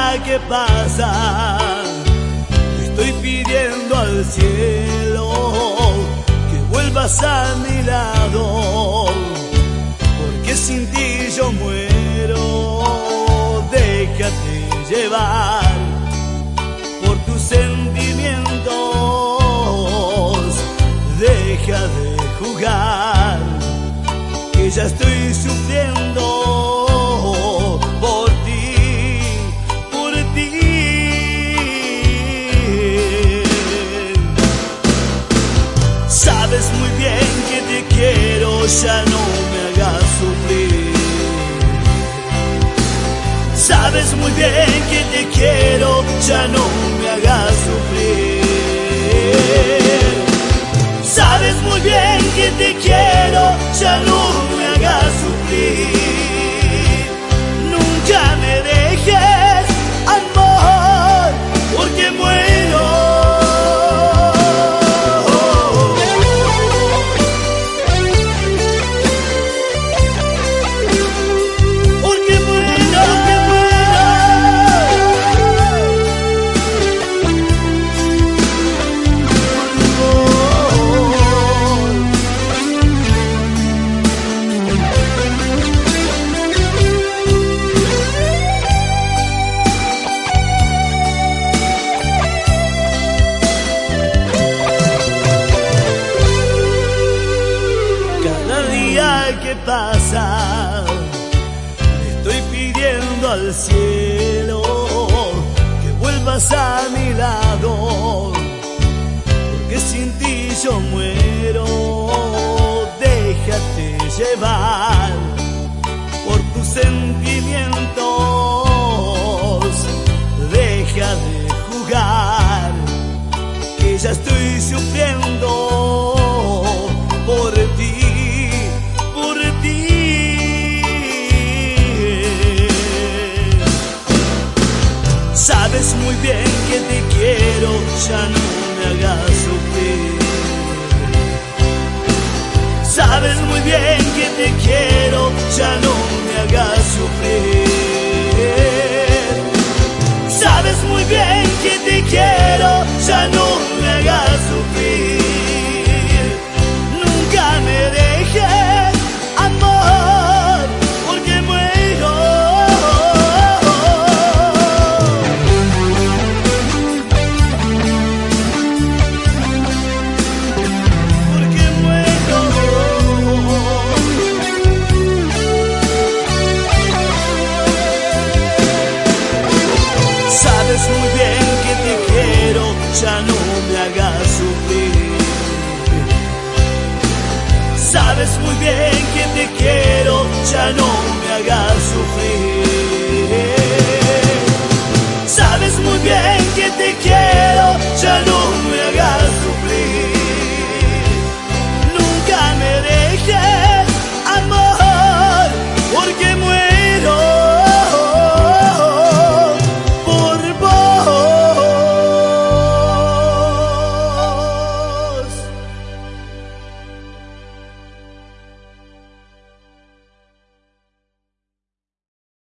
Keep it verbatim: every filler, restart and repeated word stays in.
día que pasa, estoy pidiendo al cielo que vuelvas a mi lado, porque sin ti yo muero. Déjate llevar por tus sentimientos, deja de jugar, que ya estoy sufriendo por ti, por ti. Sabes muy bien que te quiero, ya no me hagas sufrir. Sabes muy bien que te quiero, ya no me hagas sufrir. Sabes muy bien que te quiero, ya no me hagas sufrir. Nunca me dejes, amor, porque muero. Porque muero, que muero. ¿Qué pasa? Le estoy pidiendo al cielo que vuelvas a mi lado, porque sin ti yo muero. Déjate llevar por tus sentimientos, deja de jugar, que ya estoy sufriendo por ti. Sabes muy bien que te quiero, ya no me hagas sufrir. Sabes muy bien que te quiero, ya no me hagas sufrir. Sabes muy bien que te quiero, ya no me hagas sufrir. Nunca me dejes, amor, porque muero. Sabes muy bien que te quiero, ya no me hagas sufrir. Sabes muy bien que te quiero, ya no me hagas sufrir. Sabes muy bien que te quiero.